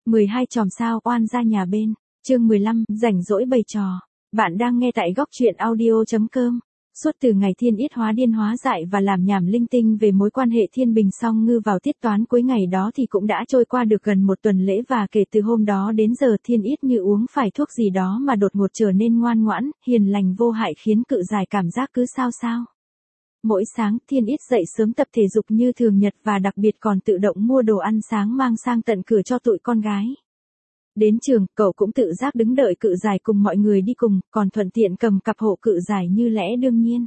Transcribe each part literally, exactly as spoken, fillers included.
mười hai chòm sao oan gia nhà bên, chương mười lăm, rảnh rỗi bày trò. Bạn đang nghe tại góc truyện audio chấm com. Suốt từ ngày Thiên Yết hóa điên hóa dại và làm nhảm linh tinh về mối quan hệ Thiên Bình song ngư vào tiết toán cuối ngày đó thì cũng đã trôi qua được gần một tuần lễ, và kể từ hôm đó đến giờ Thiên Yết như uống phải thuốc gì đó mà đột ngột trở nên ngoan ngoãn, hiền lành vô hại, khiến Cự Giải cảm giác cứ sao sao. Mỗi sáng Thiên Yết dậy sớm tập thể dục như thường nhật, và đặc biệt còn tự động mua đồ ăn sáng mang sang tận cửa cho tụi con gái. Đến trường, cậu cũng tự giác đứng đợi Cự Giải cùng mọi người đi cùng, còn thuận tiện cầm cặp hộ Cự Giải như lẽ đương nhiên.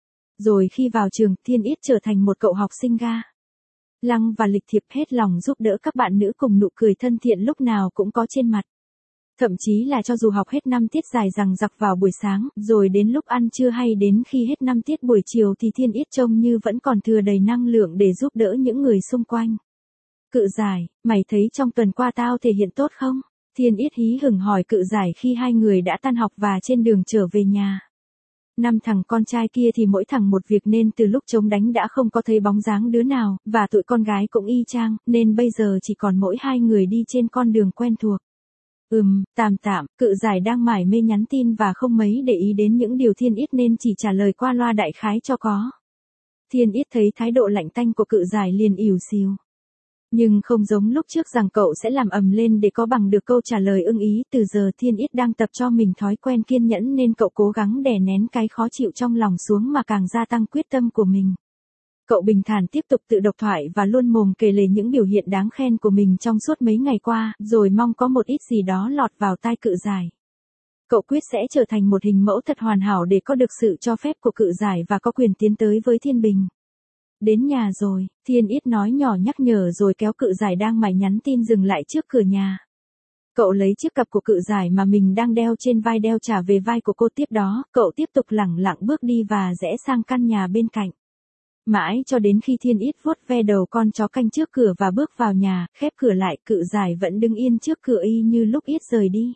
Rồi khi vào trường, Thiên Yết trở thành một cậu học sinh ga lăng và lịch thiệp, hết lòng giúp đỡ các bạn nữ, cùng nụ cười thân thiện lúc nào cũng có trên mặt. Thậm chí là cho dù học hết năm tiết dài dằng dặc vào buổi sáng, rồi đến lúc ăn trưa hay đến khi hết năm tiết buổi chiều thì Thiên Yết trông như vẫn còn thừa đầy năng lượng để giúp đỡ những người xung quanh. Cự Giải, mày thấy trong tuần qua tao thể hiện tốt không? Thiên Yết hí hửng hỏi Cự Giải khi hai người đã tan học và trên đường trở về nhà. Năm thằng con trai kia thì mỗi thằng một việc, nên từ lúc trống đánh đã không có thấy bóng dáng đứa nào, và tụi con gái cũng y chang, nên bây giờ chỉ còn mỗi hai người đi trên con đường quen thuộc. Ừm, tạm tạm, Cự Giải đang mải mê nhắn tin và không mấy để ý đến những điều Thiên Yết nên chỉ trả lời qua loa đại khái cho có. Thiên Yết thấy thái độ lạnh tanh của Cự Giải liền ỉu xìu. Nhưng không giống lúc trước rằng cậu sẽ làm ầm lên để có bằng được câu trả lời ưng ý, từ giờ Thiên Yết đang tập cho mình thói quen kiên nhẫn, nên cậu cố gắng đè nén cái khó chịu trong lòng xuống mà càng gia tăng quyết tâm của mình. Cậu bình thản tiếp tục tự độc thoại và luôn mồm kể lể những biểu hiện đáng khen của mình trong suốt mấy ngày qua, rồi mong có một ít gì đó lọt vào tai Cự Giải. Cậu quyết sẽ trở thành một hình mẫu thật hoàn hảo để có được sự cho phép của Cự Giải và có quyền tiến tới với Thiên Bình. Đến nhà rồi, Thiên Yết nói nhỏ nhắc nhở, rồi kéo Cự Giải đang mải nhắn tin dừng lại trước cửa nhà. Cậu lấy chiếc cặp của Cự Giải mà mình đang đeo trên vai đeo trả về vai của cô, tiếp đó, cậu tiếp tục lẳng lặng bước đi và rẽ sang căn nhà bên cạnh. Mãi cho đến khi Thiên Yết vuốt ve đầu con chó canh trước cửa và bước vào nhà, khép cửa lại, Cự Giải vẫn đứng yên trước cửa y như lúc Yết rời đi.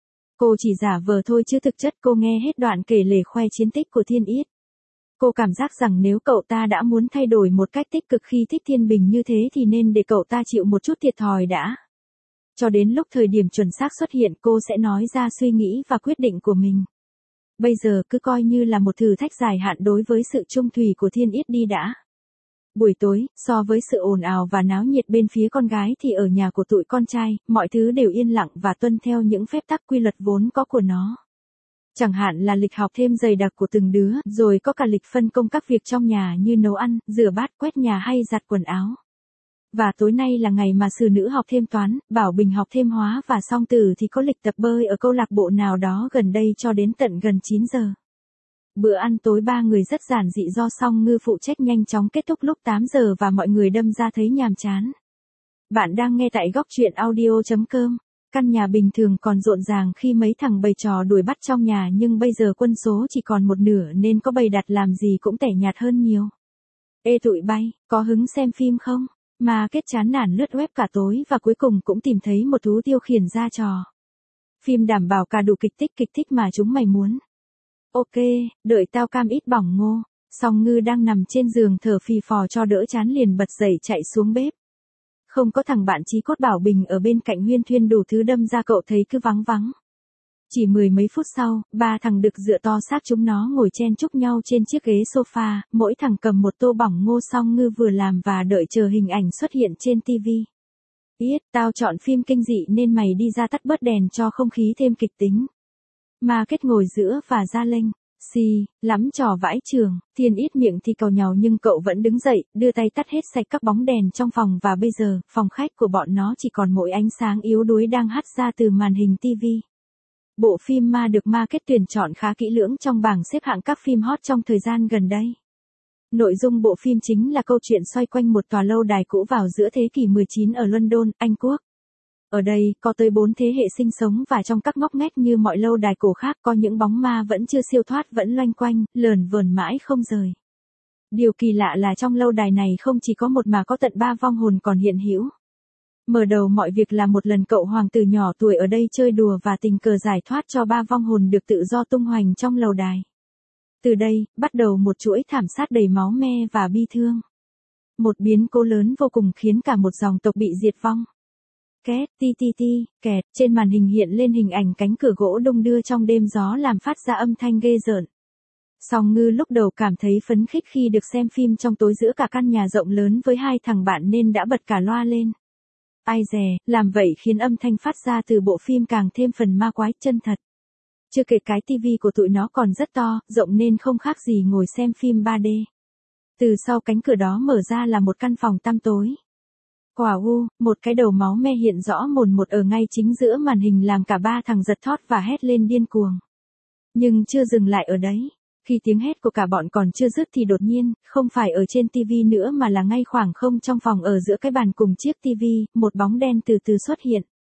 Cô chỉ giả vờ thôi chứ thực chất cô nghe hết đoạn kể lể khoe chiến tích của Thiên Yết. Cô cảm giác rằng nếu cậu ta đã muốn thay đổi một cách tích cực khi thích Thiên Bình như thế thì nên để cậu ta chịu một chút thiệt thòi đã. Cho đến lúc thời điểm chuẩn xác xuất hiện, cô sẽ nói ra suy nghĩ và quyết định của mình. Bây giờ cứ coi như là một thử thách dài hạn đối với sự trung thủy của Thiên Yết đi đã. Buổi tối, so với sự ồn ào và náo nhiệt bên phía con gái thì ở nhà của tụi con trai, mọi thứ đều yên lặng và tuân theo những phép tắc quy luật vốn có của nó. Chẳng hạn là lịch học thêm dày đặc của từng đứa, rồi có cả lịch phân công các việc trong nhà như nấu ăn, rửa bát, quét nhà hay giặt quần áo. Và tối nay là ngày mà Sử Nữ học thêm toán, Bảo Bình học thêm hóa, và Song Tử thì có lịch tập bơi ở câu lạc bộ nào đó gần đây cho đến tận gần chín giờ. Bữa ăn tối ba người rất giản dị do Song Ngư phụ trách nhanh chóng kết thúc lúc tám giờ, và mọi người đâm ra thấy nhàm chán. Bạn đang nghe tại góc truyện audio chấm com. Căn nhà bình thường còn rộn ràng khi mấy thằng bày trò đuổi bắt trong nhà, nhưng bây giờ quân số chỉ còn một nửa nên có bày đặt làm gì cũng tẻ nhạt hơn nhiều. Ê tụi bay, có hứng xem phim không? Mà kết chán nản lướt web cả tối và cuối cùng cũng tìm thấy một thú tiêu khiển ra trò. Phim đảm bảo cả đủ kịch thích kịch thích mà chúng mày muốn. Ok, đợi tao cam ít bỏng ngô. Song Ngư đang nằm trên giường thở phì phò cho đỡ chán liền bật dậy chạy xuống bếp. Không có thằng bạn chí cốt Bảo Bình ở bên cạnh huyên thuyên đủ thứ, đâm ra cậu thấy cứ vắng vắng. Chỉ mười mấy phút sau, ba thằng đực dựa to xác chúng nó ngồi chen chúc nhau trên chiếc ghế sofa, mỗi thằng cầm một tô bỏng ngô Song Ngư vừa làm và đợi chờ hình ảnh xuất hiện trên tivi. Yết, tao chọn phim kinh dị nên mày đi ra tắt bớt đèn cho không khí thêm kịch tính. Mà kết ngồi giữa và ra lênh. Xì, lắm trò vãi trường. Thiên Yết miệng thì càu nhàu nhưng cậu vẫn đứng dậy, đưa tay tắt hết sạch các bóng đèn trong phòng, và bây giờ, phòng khách của bọn nó chỉ còn mỗi ánh sáng yếu đuối đang hắt ra từ màn hình tivi. Bộ phim Ma được market tuyển chọn khá kỹ lưỡng trong bảng xếp hạng các phim hot trong thời gian gần đây. Nội dung bộ phim chính là câu chuyện xoay quanh một tòa lâu đài cũ vào giữa thế kỷ mười chín ở London, Anh Quốc. Ở đây, có tới bốn thế hệ sinh sống, và trong các ngóc ngách như mọi lâu đài cổ khác, có những bóng ma vẫn chưa siêu thoát vẫn loanh quanh, lờn vờn mãi không rời. Điều kỳ lạ là trong lâu đài này không chỉ có một mà có tận ba vong hồn còn hiện hữu. Mở đầu mọi việc là một lần cậu hoàng tử nhỏ tuổi ở đây chơi đùa và tình cờ giải thoát cho ba vong hồn được tự do tung hoành trong lầu đài. Từ đây, bắt đầu một chuỗi thảm sát đầy máu me và bi thương. Một biến cố lớn vô cùng khiến cả một dòng tộc bị diệt vong. két, ti ti ti, kẹt, trên màn hình hiện lên hình ảnh cánh cửa gỗ đung đưa trong đêm gió làm phát ra âm thanh ghê rợn. Song Ngư lúc đầu cảm thấy phấn khích khi được xem phim trong tối giữa cả căn nhà rộng lớn với hai thằng bạn nên đã bật cả loa lên. Ai dè, làm vậy khiến âm thanh phát ra từ bộ phim càng thêm phần ma quái chân thật. Chưa kể cái tivi của tụi nó còn rất to, rộng nên không khác gì ngồi xem phim ba D. Từ sau cánh cửa đó mở ra là một căn phòng tăm tối. Quả u, một cái đầu máu me hiện rõ mồn một ở ngay chính giữa màn hình làm cả ba thằng giật thót và hét lên điên cuồng. Nhưng chưa dừng lại ở đấy. Khi tiếng hét của cả bọn còn chưa dứt thì đột nhiên, không phải ở trên tivi nữa mà là ngay khoảng không trong phòng ở giữa cái bàn cùng chiếc tivi, một bóng đen từ từ xuất hiện.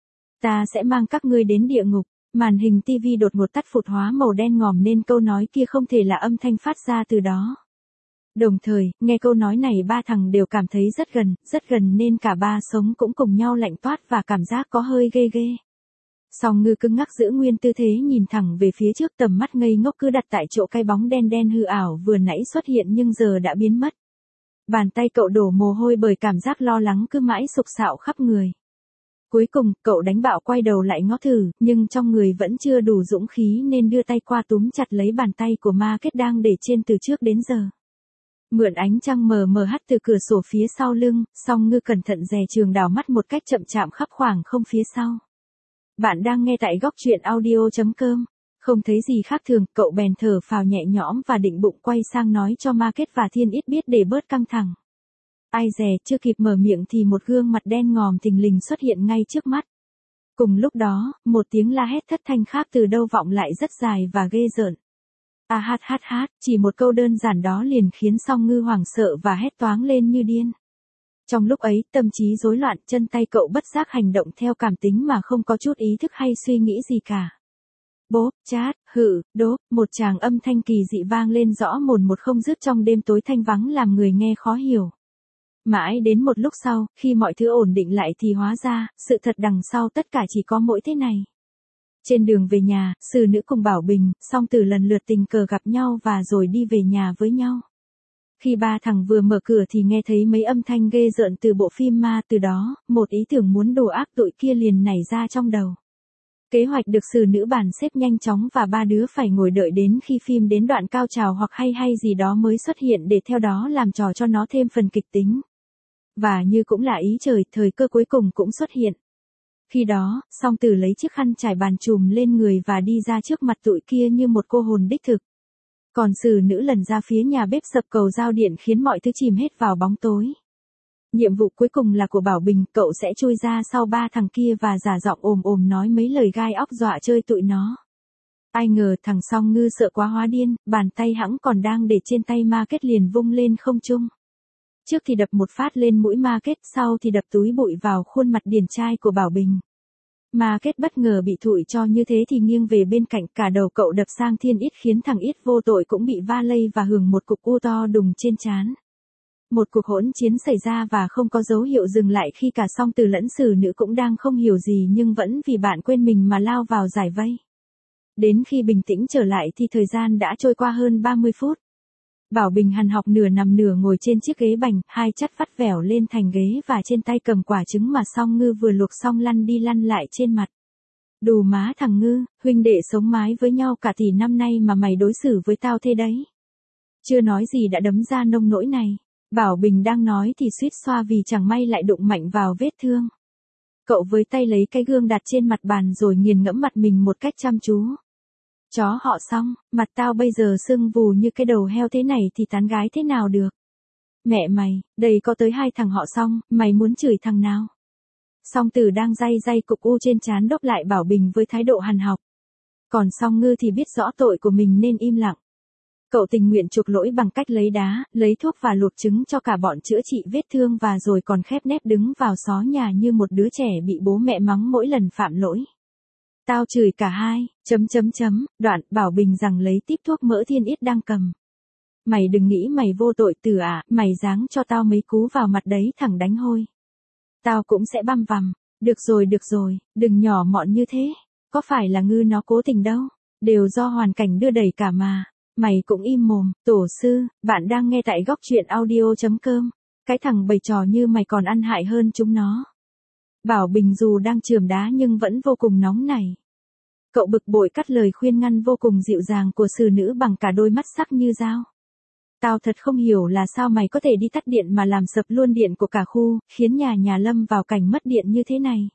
Ta sẽ mang các ngươi đến địa ngục. Màn hình tivi đột ngột tắt phụt hóa màu đen ngòm nên câu nói kia không thể là âm thanh phát ra từ đó. Đồng thời, nghe câu nói này ba thằng đều cảm thấy rất gần, rất gần nên cả ba sống cũng cùng nhau lạnh toát và cảm giác có hơi ghê ghê. Song Ngư cứng ngắc giữ nguyên tư thế nhìn thẳng về phía trước, tầm mắt ngây ngốc cứ đặt tại chỗ cái bóng đen đen hư ảo vừa nãy xuất hiện nhưng giờ đã biến mất. Bàn tay cậu đổ mồ hôi bởi cảm giác lo lắng cứ mãi sục sạo khắp người. Cuối cùng, cậu đánh bạo quay đầu lại ngó thử, nhưng trong người vẫn chưa đủ dũng khí nên đưa tay qua túm chặt lấy bàn tay của ma kết đang để trên từ trước đến giờ. Mượn ánh trăng mờ mờ hắt từ cửa sổ phía sau lưng, Song Ngư cẩn thận dè chừng đảo mắt một cách chậm chạm khắp khoảng không phía sau. Bạn đang nghe tại góc truyện audio chấm com. Không thấy gì khác thường, cậu bèn thở phào nhẹ nhõm và định bụng quay sang nói cho Ma Kết và Thiên Ít biết để bớt căng thẳng. Ai dè, chưa kịp mở miệng thì một gương mặt đen ngòm thình lình xuất hiện ngay trước mắt. Cùng lúc đó, một tiếng la hét thất thanh khác từ đâu vọng lại rất dài và ghê rợn. A hát hát hát, chỉ một câu đơn giản đó liền khiến Song Ngư hoảng sợ và hét toáng lên như điên. Trong lúc ấy, tâm trí rối loạn, chân tay cậu bất giác hành động theo cảm tính mà không có chút ý thức hay suy nghĩ gì cả. Bốp, chát, hự, đốp, một tràng âm thanh kỳ dị vang lên rõ mồn một không dứt trong đêm tối thanh vắng làm người nghe khó hiểu. Mãi đến một lúc sau, khi mọi thứ ổn định lại thì hóa ra, sự thật đằng sau tất cả chỉ có mỗi thế này. Trên đường về nhà, Sử Nữ cùng Bảo Bình, Song Tử lần lượt tình cờ gặp nhau và rồi đi về nhà với nhau. Khi ba thằng vừa mở cửa thì nghe thấy mấy âm thanh ghê rợn từ bộ phim ma, từ đó, một ý tưởng muốn đồ ác tội kia liền nảy ra trong đầu. Kế hoạch được Sử Nữ bàn xếp nhanh chóng và ba đứa phải ngồi đợi đến khi phim đến đoạn cao trào hoặc hay hay gì đó mới xuất hiện để theo đó làm trò cho nó thêm phần kịch tính. Và như cũng là ý trời, thời cơ cuối cùng cũng xuất hiện. Khi đó, Song Tử lấy chiếc khăn trải bàn trùm lên người và đi ra trước mặt tụi kia như một cô hồn đích thực. Còn Sử Nữ lần ra phía nhà bếp sập cầu giao điện khiến mọi thứ chìm hết vào bóng tối. Nhiệm vụ cuối cùng là của Bảo Bình, cậu sẽ chui ra sau ba thằng kia và giả giọng ồm ồm nói mấy lời gai óc dọa chơi tụi nó. Ai ngờ thằng Song Ngư sợ quá hóa điên, bàn tay hẵng còn đang để trên tay Ma Kết liền vung lên không trung. Trước thì đập một phát lên mũi Ma Kết, sau thì đập túi bụi vào khuôn mặt điển trai của Bảo Bình. Ma Kết bất ngờ bị thụi cho như thế thì nghiêng về bên cạnh, cả đầu cậu đập sang Thiên Ít khiến thằng Ít vô tội cũng bị va lây và hưởng một cục u to đùng trên trán. Một cuộc hỗn chiến xảy ra và không có dấu hiệu dừng lại khi cả Song Tử lẫn Sử Nữ cũng đang không hiểu gì nhưng vẫn vì bạn quên mình mà lao vào giải vây. Đến khi bình tĩnh trở lại thì thời gian đã trôi qua hơn ba mươi phút. Bảo Bình hằn học nửa nằm nửa ngồi trên chiếc ghế bành, hai chắt vắt vẻo lên thành ghế và trên tay cầm quả trứng mà Song Ngư vừa luộc xong lăn đi lăn lại trên mặt. Đù má thằng Ngư, huynh đệ sống mái với nhau cả tỷ năm nay mà mày đối xử với tao thế đấy. Chưa nói gì đã đấm ra nông nỗi này. Bảo Bình đang nói thì suýt xoa vì chẳng may lại đụng mạnh vào vết thương. Cậu với tay lấy cái gương đặt trên mặt bàn rồi nghiền ngẫm mặt mình một cách chăm chú. Chó họ Song, mặt tao bây giờ sưng vù như cái đầu heo thế này thì tán gái thế nào được. Mẹ mày, đây có tới hai thằng họ Song, mày muốn chửi thằng nào? Song Tử đang day day cục u trên trán đốc lại Bảo Bình với thái độ hằn học. Còn Song Ngư thì biết rõ tội của mình nên im lặng. Cậu tình nguyện chuộc lỗi bằng cách lấy đá, lấy thuốc và luộc trứng cho cả bọn chữa trị vết thương và rồi còn khép nép đứng vào xó nhà như một đứa trẻ bị bố mẹ mắng mỗi lần phạm lỗi. Tao chửi cả hai, chấm chấm chấm, đoạn Bảo Bình rằng lấy tiếp thuốc mỡ Thiên Ít đang cầm. Mày đừng nghĩ mày vô tội Tử à, mày giáng cho tao mấy cú vào mặt đấy thằng đánh hôi. Tao cũng sẽ băm vằm, được rồi được rồi, đừng nhỏ mọn như thế, có phải là Ngư nó cố tình đâu, đều do hoàn cảnh đưa đẩy cả mà. Mày cũng im mồm, tổ sư, bạn đang nghe tại góc truyện audio chấm com. Cái thằng bày trò như mày còn ăn hại hơn chúng nó. Bảo Bình dù đang chườm đá nhưng vẫn vô cùng nóng nảy. Cậu bực bội cắt lời khuyên ngăn vô cùng dịu dàng của xử nữ bằng cả đôi mắt sắc như dao. Tao thật không hiểu là sao mày có thể đi tắt điện mà làm sập luôn điện của cả khu, khiến nhà nhà lâm vào cảnh mất điện như thế này.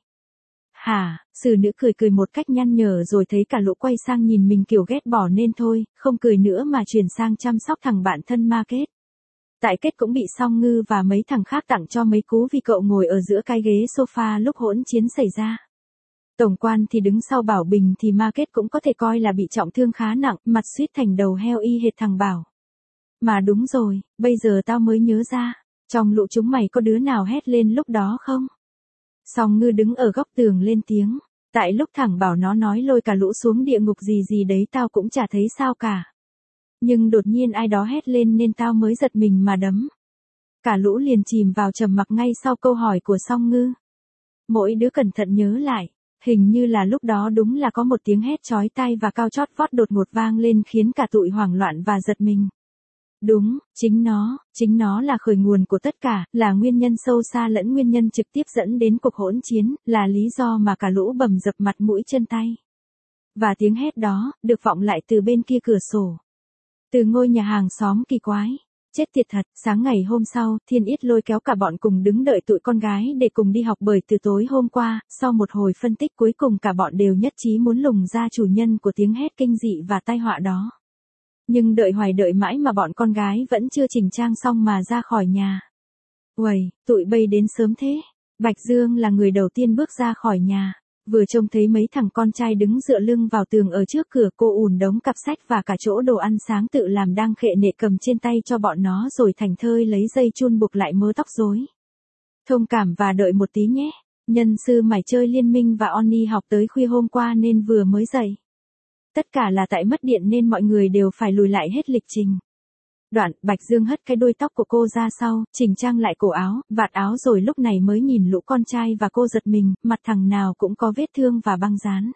Hả, xử nữ cười cười một cách nhăn nhở rồi thấy cả lũ quay sang nhìn mình kiểu ghét bỏ nên thôi, không cười nữa mà chuyển sang chăm sóc thằng bạn thân Ma Kết. Tại Kết cũng bị Song Ngư và mấy thằng khác tặng cho mấy cú vì cậu ngồi ở giữa cái ghế sofa lúc hỗn chiến xảy ra. Tổng quan thì đứng sau Bảo Bình thì Ma Kết cũng có thể coi là bị trọng thương khá nặng, mặt suýt thành đầu heo y hệt thằng Bảo. Mà đúng rồi, bây giờ tao mới nhớ ra, trong lũ chúng mày có đứa nào hét lên lúc đó không? Song Ngư đứng ở góc tường lên tiếng, tại lúc thằng Bảo nó nói lôi cả lũ xuống địa ngục gì gì đấy tao cũng chả thấy sao cả. Nhưng đột nhiên ai đó hét lên nên tao mới giật mình mà đấm. Cả lũ liền chìm vào trầm mặc ngay sau câu hỏi của Song Ngư. Mỗi đứa cẩn thận nhớ lại, hình như là lúc đó đúng là có một tiếng hét chói tai và cao chót vót đột ngột vang lên khiến cả tụi hoảng loạn và giật mình. Đúng, chính nó, chính nó là khởi nguồn của tất cả, là nguyên nhân sâu xa lẫn nguyên nhân trực tiếp dẫn đến cuộc hỗn chiến, là lý do mà cả lũ bầm dập mặt mũi chân tay. Và tiếng hét đó, được vọng lại từ bên kia cửa sổ. Từ ngôi nhà hàng xóm kỳ quái. Chết tiệt thật, sáng ngày hôm sau, Thiên Yết lôi kéo cả bọn cùng đứng đợi tụi con gái để cùng đi học bởi từ tối hôm qua, sau một hồi phân tích cuối cùng cả bọn đều nhất trí muốn lùng ra chủ nhân của tiếng hét kinh dị và tai họa đó. Nhưng đợi hoài đợi mãi mà bọn con gái vẫn chưa chỉnh trang xong mà ra khỏi nhà. Uầy, tụi bay đến sớm thế. Bạch Dương là người đầu tiên bước ra khỏi nhà. Vừa trông thấy mấy thằng con trai đứng dựa lưng vào tường ở trước cửa, cô ùn đống cặp sách và cả chỗ đồ ăn sáng tự làm đang khệ nệ cầm trên tay cho bọn nó rồi thành thơi lấy dây chun buộc lại mớ tóc rối. Thông cảm và đợi một tí nhé. Nhân sư mải chơi Liên Minh và Oni học tới khuya hôm qua nên vừa mới dậy. Tất cả là tại mất điện nên mọi người đều phải lùi lại hết lịch trình. Đoạn, Bạch Dương hất cái đuôi tóc của cô ra sau, chỉnh trang lại cổ áo, vạt áo rồi lúc này mới nhìn lũ con trai và cô giật mình, mặt thằng nào cũng có vết thương và băng dán.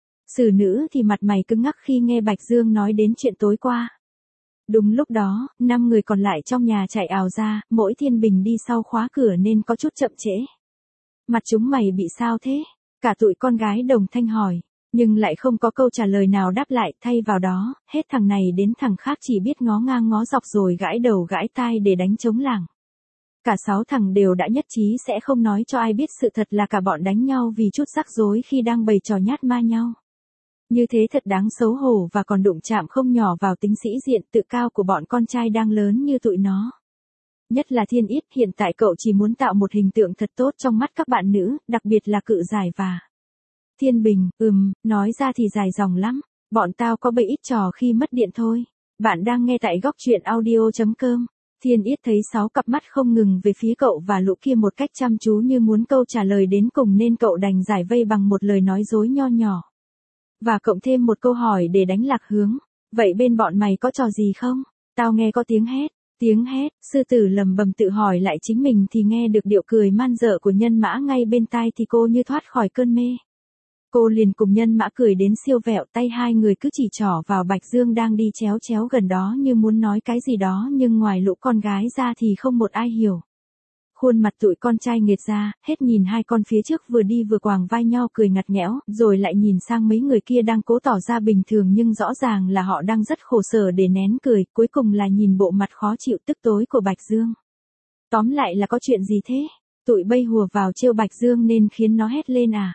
Xử nữ thì mặt mày cứng ngắc khi nghe Bạch Dương nói đến chuyện tối qua. Đúng lúc đó, năm người còn lại trong nhà chạy ào ra, mỗi Thiên Bình đi sau khóa cửa nên có chút chậm trễ. Mặt chúng mày bị sao thế? Cả tụi con gái đồng thanh hỏi. Nhưng lại không có câu trả lời nào đáp lại, thay vào đó, hết thằng này đến thằng khác chỉ biết ngó ngang ngó dọc rồi gãi đầu gãi tai để đánh trống lảng. Cả sáu thằng đều đã nhất trí sẽ không nói cho ai biết sự thật là cả bọn đánh nhau vì chút rắc rối khi đang bày trò nhát ma nhau. Như thế thật đáng xấu hổ và còn đụng chạm không nhỏ vào tính sĩ diện tự cao của bọn con trai đang lớn như tụi nó. Nhất là Thiên Yết, hiện tại cậu chỉ muốn tạo một hình tượng thật tốt trong mắt các bạn nữ, đặc biệt là Cự Giải và Thiên Bình. Ừm, nói ra thì dài dòng lắm. Bọn tao có bấy ít trò khi mất điện thôi. Bạn đang nghe tại góc truyện audio chấm com. Thiên Yết thấy sáu cặp mắt không ngừng về phía cậu và lũ kia một cách chăm chú như muốn câu trả lời đến cùng nên cậu đành giải vây bằng một lời nói dối nho nhỏ. Và cộng thêm một câu hỏi để đánh lạc hướng. Vậy bên bọn mày có trò gì không? Tao nghe có tiếng hét. Tiếng hét, sư tử lầm bầm tự hỏi lại chính mình thì nghe được điệu cười man dợ của Nhân Mã ngay bên tai thì cô như thoát khỏi cơn mê. Cô liền cùng Nhân Mã cười đến siêu vẹo, tay hai người cứ chỉ trỏ vào Bạch Dương đang đi chéo chéo gần đó như muốn nói cái gì đó nhưng ngoài lũ con gái ra thì không một ai hiểu. Khuôn mặt tụi con trai nghệt ra, hết nhìn hai con phía trước vừa đi vừa quàng vai nhau cười ngặt nghẽo, rồi lại nhìn sang mấy người kia đang cố tỏ ra bình thường nhưng rõ ràng là họ đang rất khổ sở để nén cười, cuối cùng là nhìn bộ mặt khó chịu tức tối của Bạch Dương. Tóm lại là có chuyện gì thế? Tụi bay hùa vào trêu Bạch Dương nên khiến nó hét lên à?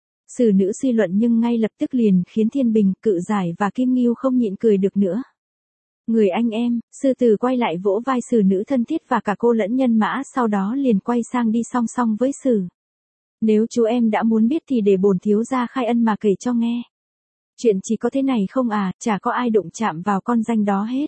Xử nữ suy luận nhưng ngay lập tức liền khiến Thiên Bình, Cự Giải và Kim Ngưu không nhịn cười được nữa. Người anh em, sư tử quay lại vỗ vai xử nữ thân thiết và cả cô lẫn Nhân Mã sau đó liền quay sang đi song song với xử. Nếu chú em đã muốn biết thì để bổn thiếu gia khai ân mà kể cho nghe. Chuyện chỉ có thế này không à, chả có ai đụng chạm vào con danh đó hết.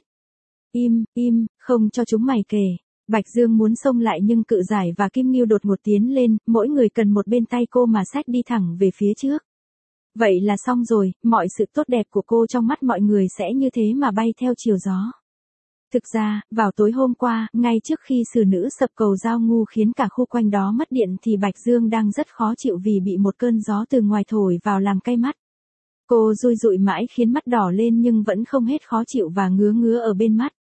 Im, im, không cho chúng mày kể. Bạch Dương muốn xông lại nhưng Cự Giải và Kim Ngưu đột ngột tiến lên, mỗi người cần một bên tay cô mà xách đi thẳng về phía trước. Vậy là xong rồi, mọi sự tốt đẹp của cô trong mắt mọi người sẽ như thế mà bay theo chiều gió. Thực ra, vào tối hôm qua, ngay trước khi xử nữ sập cầu Giao Ngu khiến cả khu quanh đó mất điện thì Bạch Dương đang rất khó chịu vì bị một cơn gió từ ngoài thổi vào làm cay mắt. Cô rui rụi mãi khiến mắt đỏ lên nhưng vẫn không hết khó chịu và ngứa ngứa ở bên mắt.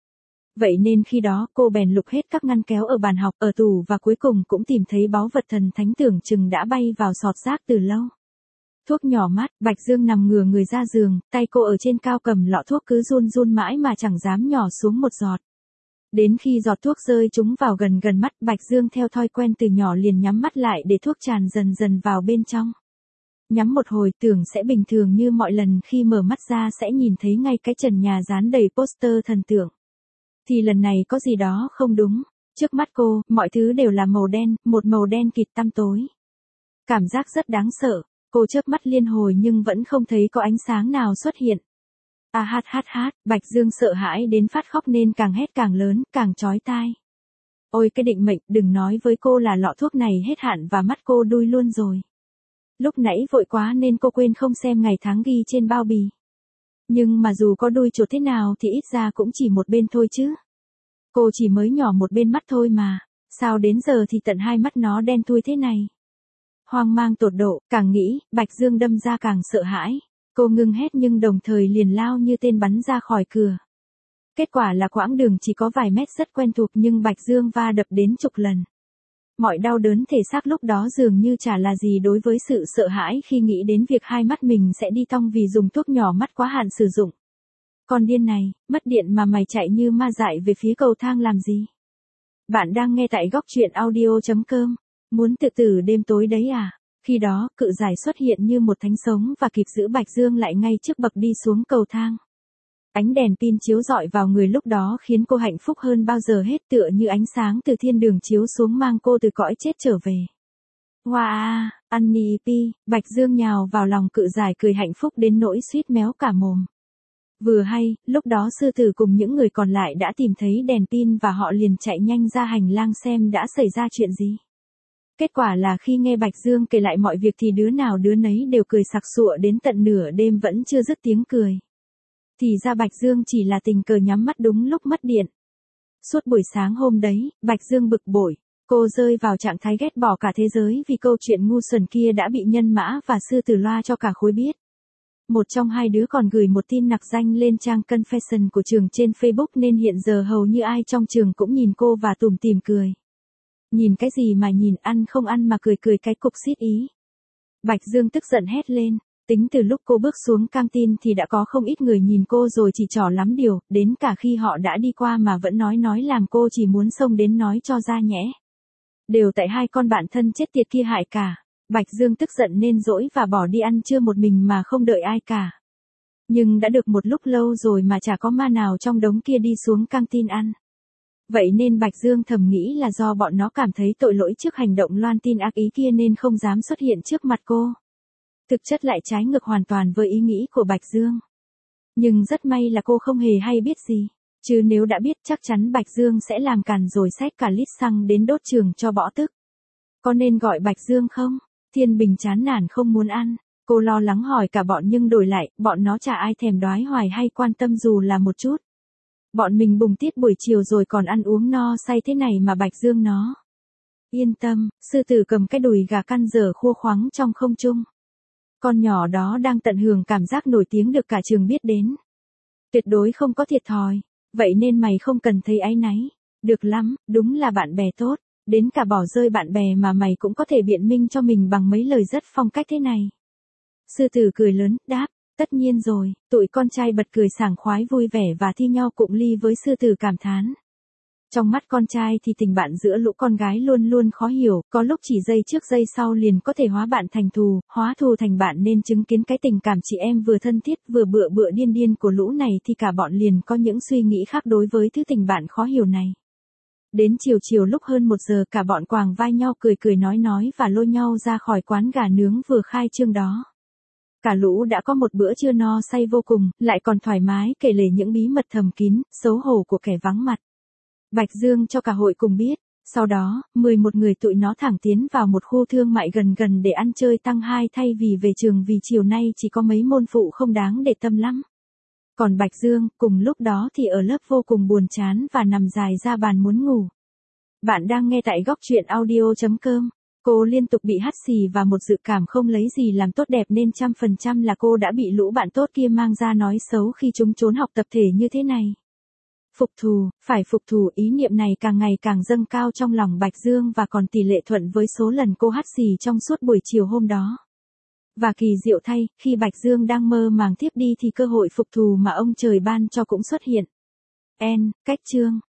Vậy nên khi đó cô bèn lục hết các ngăn kéo ở bàn học, ở tủ và cuối cùng cũng tìm thấy báu vật thần thánh tưởng chừng đã bay vào sọt rác từ lâu. Thuốc nhỏ mắt, Bạch Dương nằm ngửa người ra giường, tay cô ở trên cao cầm lọ thuốc cứ run run mãi mà chẳng dám nhỏ xuống một giọt. Đến khi giọt thuốc rơi trúng vào gần gần mắt, Bạch Dương theo thói quen từ nhỏ liền nhắm mắt lại để thuốc tràn dần dần vào bên trong. Nhắm một hồi tưởng sẽ bình thường như mọi lần, khi mở mắt ra sẽ nhìn thấy ngay cái trần nhà dán đầy poster thần tượng. Thì lần này có gì đó không đúng. Trước mắt cô, mọi thứ đều là màu đen, một màu đen kịt tăm tối. Cảm giác rất đáng sợ. Cô chớp mắt liên hồi nhưng vẫn không thấy có ánh sáng nào xuất hiện. À hát hát hát, Bạch Dương sợ hãi đến phát khóc nên càng hét càng lớn, càng chói tai. Ôi cái định mệnh, đừng nói với cô là lọ thuốc này hết hạn và mắt cô đuôi luôn rồi. Lúc nãy vội quá nên cô quên không xem ngày tháng ghi trên bao bì. Nhưng mà dù có đuôi chuột thế nào thì ít ra cũng chỉ một bên thôi chứ. Cô chỉ mới nhỏ một bên mắt thôi mà, sao đến giờ thì tận hai mắt nó đen thui thế này. Hoang mang tột độ, càng nghĩ, Bạch Dương đâm ra càng sợ hãi. Cô ngưng hét nhưng đồng thời liền lao như tên bắn ra khỏi cửa. Kết quả là quãng đường chỉ có vài mét rất quen thuộc nhưng Bạch Dương va đập đến chục lần. Mọi đau đớn thể xác lúc đó dường như chả là gì đối với sự sợ hãi khi nghĩ đến việc hai mắt mình sẽ đi tong vì dùng thuốc nhỏ mắt quá hạn sử dụng. Con điên này, mất điện mà mày chạy như ma dại về phía cầu thang làm gì? Bạn đang nghe tại góc truyện audio chấm com. Muốn tự tử đêm tối đấy à? Khi đó, cự giải xuất hiện như một thánh sống và kịp giữ Bạch Dương lại ngay trước bậc đi xuống cầu thang. Ánh đèn pin chiếu rọi vào người lúc đó khiến cô hạnh phúc hơn bao giờ hết, tựa như ánh sáng từ thiên đường chiếu xuống mang cô từ cõi chết trở về. Wow, Annie Pi, Bạch Dương nhào vào lòng cự giải cười hạnh phúc đến nỗi suýt méo cả mồm. Vừa hay, lúc đó sư tử cùng những người còn lại đã tìm thấy đèn pin và họ liền chạy nhanh ra hành lang xem đã xảy ra chuyện gì. Kết quả là khi nghe Bạch Dương kể lại mọi việc thì đứa nào đứa nấy đều cười sặc sụa đến tận nửa đêm vẫn chưa dứt tiếng cười. Thì ra Bạch Dương chỉ là tình cờ nhắm mắt đúng lúc mất điện. Suốt buổi sáng hôm đấy, Bạch Dương bực bội, cô rơi vào trạng thái ghét bỏ cả thế giới vì câu chuyện ngu xuẩn kia đã bị nhân mã và sư tử loa cho cả khối biết. Một trong hai đứa còn gửi một tin nặc danh lên trang confession của trường trên Facebook nên hiện giờ hầu như ai trong trường cũng nhìn cô và tủm tỉm cười. Nhìn cái gì mà nhìn, ăn không ăn mà cười cười cái cục xít ý. Bạch Dương tức giận hét lên, tính từ lúc cô bước xuống căng tin thì đã có không ít người nhìn cô rồi chỉ trỏ lắm điều, đến cả khi họ đã đi qua mà vẫn nói nói làm cô chỉ muốn xông đến nói cho ra nhẽ. Đều tại hai con bạn thân chết tiệt kia hại cả. Bạch Dương tức giận nên dỗi và bỏ đi ăn trưa một mình mà không đợi ai cả. Nhưng đã được một lúc lâu rồi mà chả có ma nào trong đống kia đi xuống căng tin ăn. Vậy nên Bạch Dương thầm nghĩ là do bọn nó cảm thấy tội lỗi trước hành động loan tin ác ý kia nên không dám xuất hiện trước mặt cô. Thực chất lại trái ngược hoàn toàn với ý nghĩ của Bạch Dương. Nhưng rất may là cô không hề hay biết gì. Chứ nếu đã biết chắc chắn Bạch Dương sẽ làm càn rồi xách cả lít xăng đến đốt trường cho bỏ tức. Có nên gọi Bạch Dương không? Thiên Bình chán nản không muốn ăn. Cô lo lắng hỏi cả bọn nhưng đổi lại, bọn nó chả ai thèm đoái hoài hay quan tâm dù là một chút. Bọn mình bùng tiết buổi chiều rồi còn ăn uống no say thế này mà Bạch Dương nó. Yên tâm, sư tử cầm cái đùi gà căn dở khua khoắng trong không trung. Con nhỏ đó đang tận hưởng cảm giác nổi tiếng được cả trường biết đến. Tuyệt đối không có thiệt thòi. Vậy nên mày không cần thấy áy náy. Được lắm, đúng là bạn bè tốt. Đến cả bỏ rơi bạn bè mà mày cũng có thể biện minh cho mình bằng mấy lời rất phong cách thế này. Sư tử cười lớn, đáp, tất nhiên rồi. Tụi con trai bật cười sảng khoái vui vẻ và thi nhau cụng ly với sư tử cảm thán. Trong mắt con trai thì tình bạn giữa lũ con gái luôn luôn khó hiểu, có lúc chỉ giây trước giây sau liền có thể hóa bạn thành thù, hóa thù thành bạn nên chứng kiến cái tình cảm chị em vừa thân thiết vừa bựa bựa điên điên của lũ này thì cả bọn liền có những suy nghĩ khác đối với thứ tình bạn khó hiểu này. Đến chiều chiều lúc hơn một giờ cả bọn quàng vai nhau cười cười nói nói và lôi nhau ra khỏi quán gà nướng vừa khai trương đó. Cả lũ đã có một bữa trưa no say vô cùng, lại còn thoải mái kể lể những bí mật thầm kín, xấu hổ của kẻ vắng mặt. Bạch Dương cho cả hội cùng biết, sau đó, mười một người tụi nó thẳng tiến vào một khu thương mại gần gần để ăn chơi tăng hai thay vì về trường vì chiều nay chỉ có mấy môn phụ không đáng để tâm lắm. Còn Bạch Dương, cùng lúc đó thì ở lớp vô cùng buồn chán và nằm dài ra bàn muốn ngủ. Bạn đang nghe tại góc truyện audio chấm com. Cô liên tục bị hắt xì và một dự cảm không lấy gì làm tốt đẹp nên trăm phần trăm là cô đã bị lũ bạn tốt kia mang ra nói xấu khi chúng trốn học tập thể như thế này. Phục thù, phải phục thù, ý niệm này càng ngày càng dâng cao trong lòng Bạch Dương và còn tỷ lệ thuận với số lần cô hắt xì trong suốt buổi chiều hôm đó. Và kỳ diệu thay, khi Bạch Dương đang mơ màng thiếp đi thì cơ hội phục thù mà ông trời ban cho cũng xuất hiện. En, cách chương.